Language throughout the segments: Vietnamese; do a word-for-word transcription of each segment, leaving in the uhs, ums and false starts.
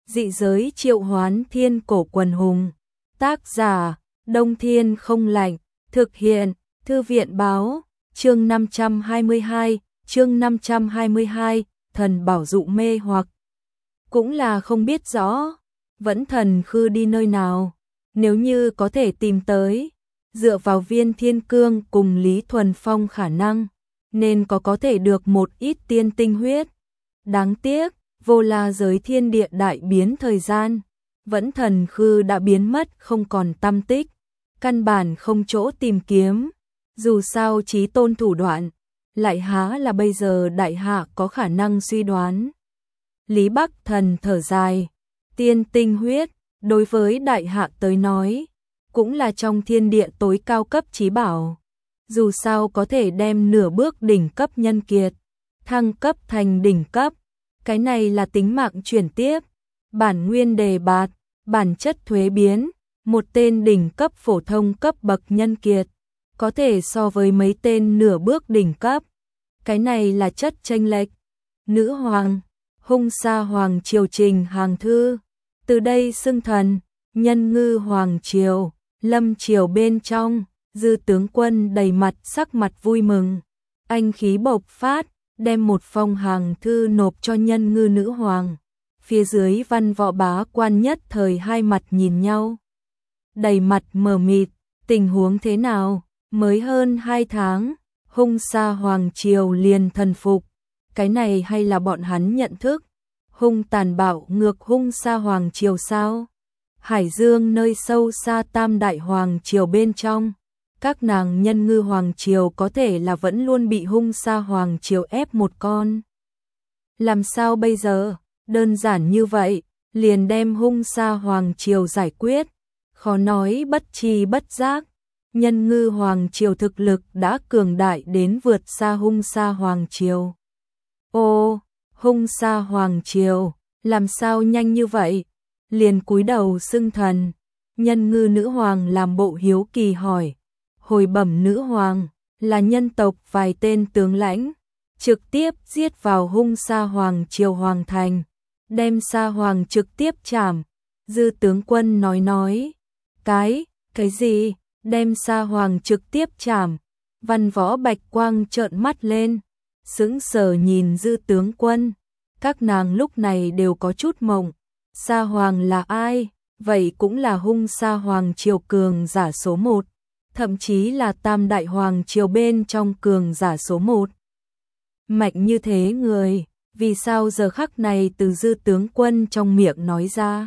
Dị giới triệu hoán thiên cổ quần hùng. Tác giả, Đông Thiên Không Lạnh. Thực hiện, Thư viện báo. Chương năm trăm hai mươi hai, chương năm trăm hai mươi hai, thần bảo dụ mê hoặc. Cũng là không biết rõ, Vẫn Thần Khư đi nơi nào, nếu như có thể tìm tới, dựa vào Viên Thiên Cương cùng Lý Thuần Phong khả năng, nên có có thể được một ít tiên tinh huyết. Đáng tiếc, vô la giới thiên địa đại biến thời gian, Vẫn Thần Khư đã biến mất không còn tăm tích, căn bản không chỗ tìm kiếm. Dù sao chí tôn thủ đoạn, lại há là bây giờ đại hạ có khả năng suy đoán. Lý Bắc Thần thở dài, tiên tinh huyết, đối với đại hạ tới nói, cũng là trong thiên địa tối cao cấp chí bảo. Dù sao có thể đem nửa bước đỉnh cấp nhân kiệt, thăng cấp thành đỉnh cấp, cái này là tính mạng chuyển tiếp, bản nguyên đề bạt, bản chất thuế biến, một tên đỉnh cấp phổ thông cấp bậc nhân kiệt, có thể so với mấy tên nửa bước đỉnh cấp. Cái này là chất chênh lệch. Nữ hoàng, Hung Sa Hoàng Triều Trình Hàng Thư, từ đây xưng thần, Nhân Ngư Hoàng Triều, Lâm Triều bên trong, Dư tướng quân đầy mặt sắc mặt vui mừng, anh khí bộc phát, đem một phong hàng thư nộp cho Nhân Ngư nữ hoàng. Phía dưới văn võ bá quan nhất thời hai mặt nhìn nhau, đầy mặt mờ mịt, tình huống thế nào? Mới hơn hai tháng, Hung Sa Hoàng Triều liền thần phục, cái này hay là bọn hắn nhận thức, hung tàn bạo ngược Hung Sa Hoàng Triều sao? Hải Dương nơi sâu xa Tam Đại Hoàng Triều bên trong, các nàng Nhân Ngư Hoàng Triều có thể là vẫn luôn bị Hung Sa Hoàng Triều ép một con. Làm sao bây giờ? Đơn giản như vậy, liền đem Hung Sa Hoàng Triều giải quyết, khó nói bất tri bất giác. Nhân Ngư Hoàng Triều thực lực đã cường đại đến vượt xa Hung Sa Hoàng Triều. Ô, Hung Sa Hoàng Triều, làm sao nhanh như vậy? Liền cúi đầu xưng thần. Nhân Ngư nữ hoàng làm bộ hiếu kỳ hỏi. Hồi bẩm nữ hoàng, là nhân tộc vài tên tướng lãnh, trực tiếp giết vào Hung Sa Hoàng Triều hoàng thành, đem Sa Hoàng trực tiếp trảm. Dư tướng quân nói nói, cái, cái gì? Đem Sa Hoàng trực tiếp trảm. Văn võ bạch quang trợn mắt lên, sững sờ nhìn Dư tướng quân. Các nàng lúc này đều có chút mộng. Sa Hoàng là ai? Vậy cũng là Hung Sa Hoàng Triều cường giả số một, thậm chí là Tam Đại Hoàng Triều bên trong cường giả số một. Mạnh như thế người, vì sao giờ khắc này từ Dư tướng quân trong miệng nói ra,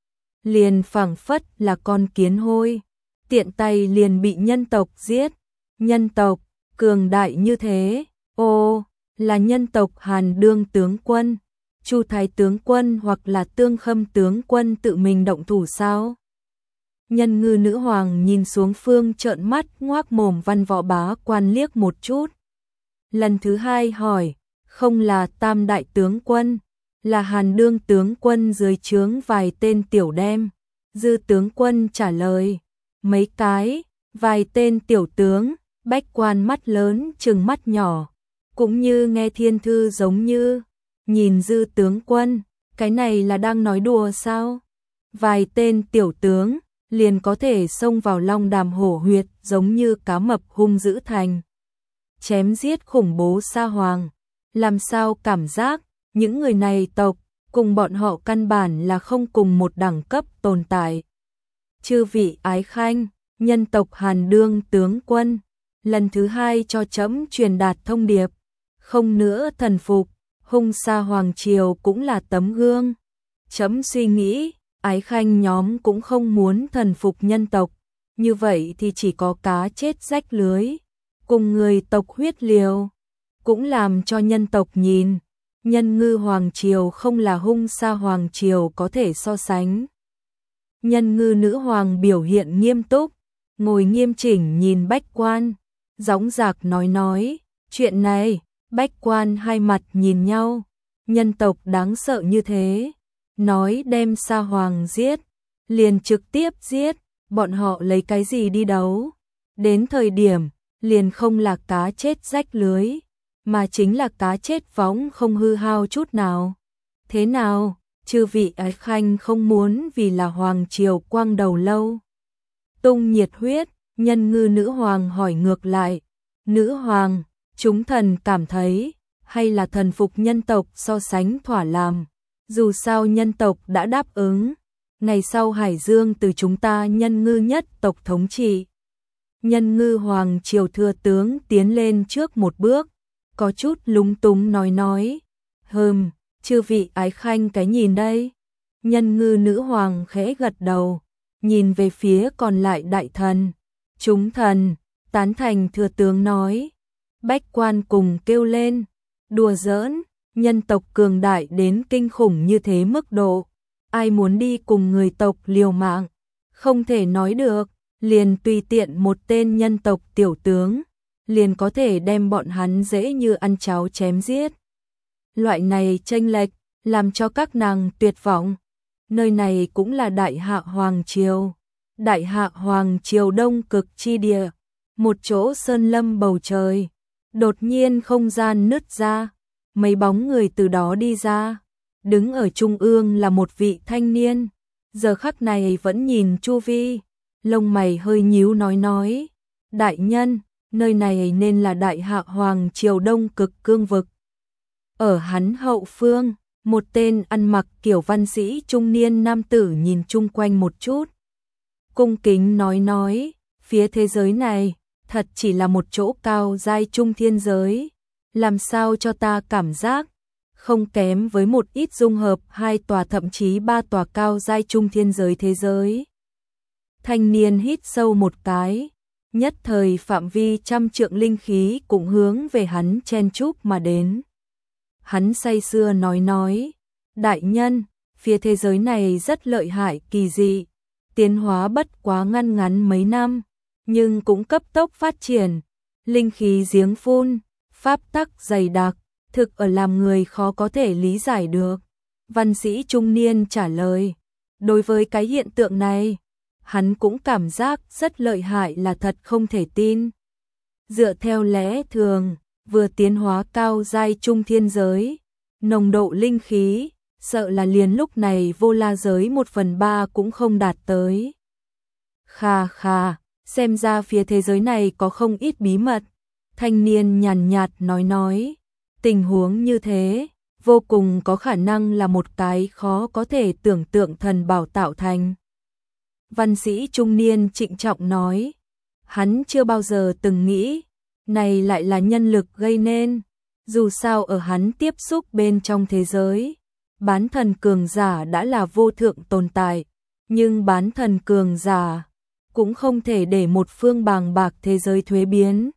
liền phảng phất là con kiến hôi, tiện tay liền bị nhân tộc giết. Nhân tộc, cường đại như thế, ô, là nhân tộc Hàn Đương tướng quân, Chu Thái tướng quân hoặc là Tương Khâm tướng quân tự mình động thủ sao? Nhân Ngư nữ hoàng nhìn xuống phương trợn mắt ngoác mồm văn võ bá quan liếc một chút. Lần thứ hai hỏi, không là Tam Đại tướng quân, là Hàn Đương tướng quân dưới trướng vài tên tiểu đem. Dư tướng quân trả lời, mấy cái, vài tên tiểu tướng, bách quan mắt lớn trừng mắt nhỏ, cũng như nghe thiên thư giống như, nhìn Dư tướng quân, cái này là đang nói đùa sao? Vài tên tiểu tướng, liền có thể xông vào Long Đàm hổ huyệt giống như cá mập hung dữ thành. Chém giết khủng bố Sa Hoàng, làm sao cảm giác, những người này tộc, cùng bọn họ căn bản là không cùng một đẳng cấp tồn tại. Chư vị ái khanh, nhân tộc Hàn Đương tướng quân, lần thứ hai cho trẫm truyền đạt thông điệp, không nữa thần phục, Hung Sa Hoàng Triều cũng là tấm gương. Trẫm suy nghĩ, ái khanh nhóm cũng không muốn thần phục nhân tộc, như vậy thì chỉ có cá chết rách lưới, cùng người tộc huyết liều, cũng làm cho nhân tộc nhìn, Nhân Ngư Hoàng Triều không là Hung Sa Hoàng Triều có thể so sánh. Nhân Ngư nữ hoàng biểu hiện nghiêm túc, ngồi nghiêm chỉnh nhìn bách quan, dõng dạc nói nói, chuyện này, bách quan hai mặt nhìn nhau, nhân tộc đáng sợ như thế, nói đem Sa Hoàng giết, liền trực tiếp giết, bọn họ lấy cái gì đi đấu, đến thời điểm, liền không là cá chết rách lưới, mà chính là cá chết võng không hư hao chút nào. Thế nào, chư vị ái khanh không muốn vì là hoàng triều quang đầu lâu tung nhiệt huyết. Nhân ngư nữ hoàng hỏi ngược lại, nữ hoàng, chúng thần cảm thấy, hay là thần phục nhân tộc so sánh thỏa làm, dù sao nhân tộc đã đáp ứng, ngày sau Hải Dương từ chúng ta nhân ngư nhất tộc thống trị. Nhân ngư hoàng triều thừa tướng tiến lên trước một bước, có chút lúng túng nói nói, hừm, chư vị ái khanh cái nhìn đây. Nhân ngư nữ hoàng khẽ gật đầu, nhìn về phía còn lại đại thần, chúng thần, tán thành thừa tướng nói. Bách quan cùng kêu lên, đùa giỡn, nhân tộc cường đại đến kinh khủng như thế mức độ, ai muốn đi cùng người tộc liều mạng, không thể nói được, liền tùy tiện một tên nhân tộc tiểu tướng, liền có thể đem bọn hắn dễ như ăn cháo chém giết. Loại này chênh lệch, làm cho các nàng tuyệt vọng. Nơi này cũng là Đại Hạ Hoàng Triều, Đại Hạ Hoàng Triều đông cực chi địa, một chỗ sơn lâm bầu trời, đột nhiên không gian nứt ra, mấy bóng người từ đó đi ra, đứng ở trung ương là một vị thanh niên, giờ khắc này vẫn nhìn chu vi, lông mày hơi nhíu nói nói, đại nhân, nơi này nên là Đại Hạ Hoàng Triều đông cực cương vực. Ở hắn hậu phương, một tên ăn mặc kiểu văn sĩ trung niên nam tử nhìn chung quanh một chút, cung kính nói nói, phía thế giới này, thật chỉ là một chỗ cao giai trung thiên giới, làm sao cho ta cảm giác, không kém với một ít dung hợp hai tòa thậm chí ba tòa cao giai trung thiên giới thế giới. Thanh niên hít sâu một cái, nhất thời phạm vi trăm trượng linh khí cũng hướng về hắn chen chúc mà đến. Hắn say sưa nói nói, đại nhân, phía thế giới này rất lợi hại kỳ dị, tiến hóa bất quá ngăn ngắn mấy năm, nhưng cũng cấp tốc phát triển, linh khí giếng phun, pháp tắc dày đặc, thực ở làm người khó có thể lý giải được. Văn sĩ trung niên trả lời, đối với cái hiện tượng này, hắn cũng cảm giác rất lợi hại là thật không thể tin. Dựa theo lẽ thường, vừa tiến hóa cao giai trung thiên giới, nồng độ linh khí, sợ là liền lúc này vô la giới một phần ba cũng không đạt tới. Khà khà, xem ra phía thế giới này có không ít bí mật. Thanh niên nhàn nhạt nói nói, tình huống như thế, vô cùng có khả năng là một cái khó có thể tưởng tượng thần bảo tạo thành. Văn sĩ trung niên trịnh trọng nói, hắn chưa bao giờ từng nghĩ, này lại là nhân lực gây nên, dù sao ở hắn tiếp xúc bên trong thế giới, bán thần cường giả đã là vô thượng tồn tại, nhưng bán thần cường giả cũng không thể để một phương bàng bạc thế giới thuế biến.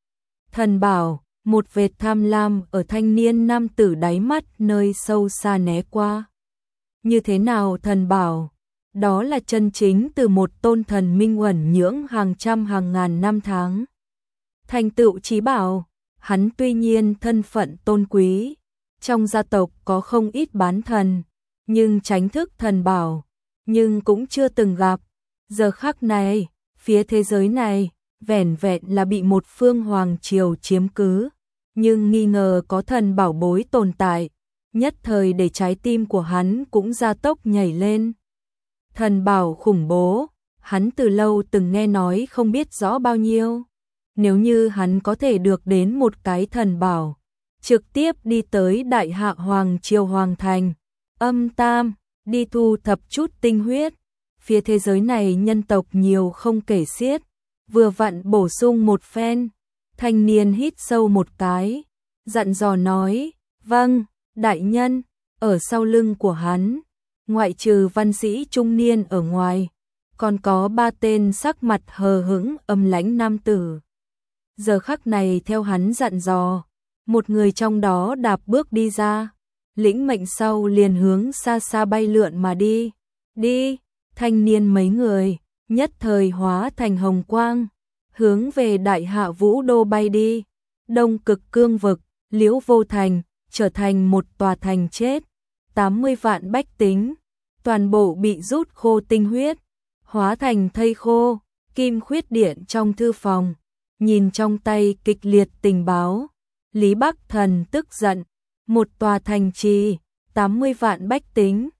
Thần bảo, một vệt tham lam ở thanh niên nam tử đáy mắt nơi sâu xa né qua. Như thế nào thần bảo? Đó là chân chính từ một tôn thần minh uẩn nhưỡng hàng trăm hàng ngàn năm tháng. Thành tựu chí bảo, hắn tuy nhiên thân phận tôn quý, trong gia tộc có không ít bán thần, nhưng tránh thức thần bảo, nhưng cũng chưa từng gặp. Giờ khắc này, phía thế giới này, vẻn vẹn là bị một phương hoàng triều chiếm cứ, nhưng nghi ngờ có thần bảo bối tồn tại, nhất thời để trái tim của hắn cũng gia tốc nhảy lên. Thần bảo khủng bố, hắn từ lâu từng nghe nói không biết rõ bao nhiêu. Nếu như hắn có thể được đến một cái thần bảo, trực tiếp đi tới Đại Hạ Hoàng Triều Hoàng Thành, âm tam, đi thu thập chút tinh huyết. Phía thế giới này nhân tộc nhiều không kể xiết, vừa vặn bổ sung một phen. Thanh niên hít sâu một cái, dặn dò nói, vâng, đại nhân. Ở sau lưng của hắn, ngoại trừ văn sĩ trung niên ở ngoài, còn có ba tên sắc mặt hờ hững âm lãnh nam tử. Giờ khắc này theo hắn dặn dò, một người trong đó đạp bước đi ra, lĩnh mệnh sau liền hướng xa xa bay lượn mà đi. Đi, thanh niên mấy người, nhất thời hóa thành hồng quang, hướng về Đại Hạ Vũ Đô bay đi. Đông cực cương vực, Liễu Vô Thành, trở thành một tòa thành chết. tám mươi vạn bách tính, toàn bộ bị rút khô tinh huyết, hóa thành thây khô. Kim Khuyết Điện trong thư phòng, nhìn trong tay kịch liệt tình báo, Lý Bắc Thần tức giận, một tòa thành trì, tám mươi vạn bách tính,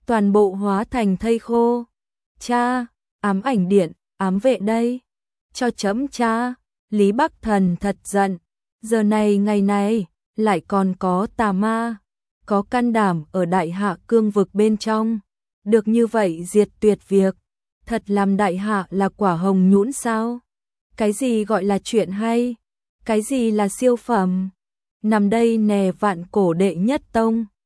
toàn bộ hóa thành thây khô. Cha, ám ảnh điện, ám vệ đây. Cho chấm cha. Lý Bắc Thần thật giận. Giờ này ngày này, lại còn có tà ma. Có can đảm ở đại hạ cương vực bên trong. Được như vậy diệt tuyệt việc. Thật làm đại hạ là quả hồng nhũn sao? Cái gì gọi là chuyện hay? Cái gì là siêu phẩm? Nằm đây nè vạn cổ đệ nhất tông.